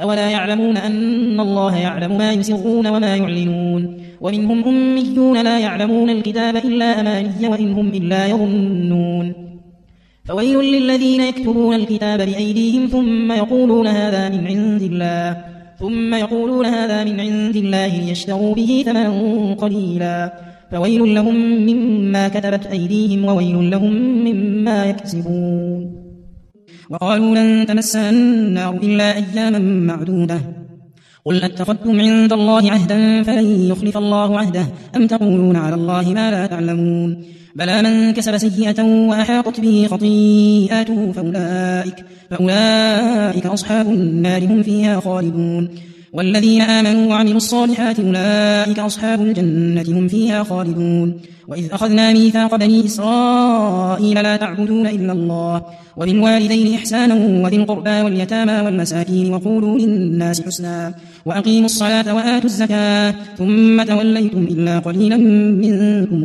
أولا يعلمون أن الله يعلم ما يسرون وما يعلنون ومنهم أميون لا يعلمون الكتاب إلا أماني وإن هم إلا يظنون فويل للذين يكتبون الكتاب بأيديهم ثم يقولون هذا من عند الله ليشتروا به ثمنا قليلا فويل لهم مما كتبت أيديهم وويل لهم مما يكسبون وقالوا لن تمسنا النار إلا أياما معدودة قل أتخذتم عند الله عهدا فلن يخلف الله عهده أم تقولون على الله ما لا تعلمون بلى من كسب سيئة وأحاطت به خطيئاته فأولئك أصحاب النار هم فيها خالدون والذين آمنوا وعملوا الصالحات أولئك أصحاب الجنة هم فيها خالدون وإذ أخذنا ميثاق بني إسرائيل لا تعبدون إلا الله وبالوالدين إحسانا وذي القربى واليتامى والمساكين وقولوا للناس حسنا وأقيموا الصلاة وآتوا الزكاة ثم توليتم إلا قليلا منكم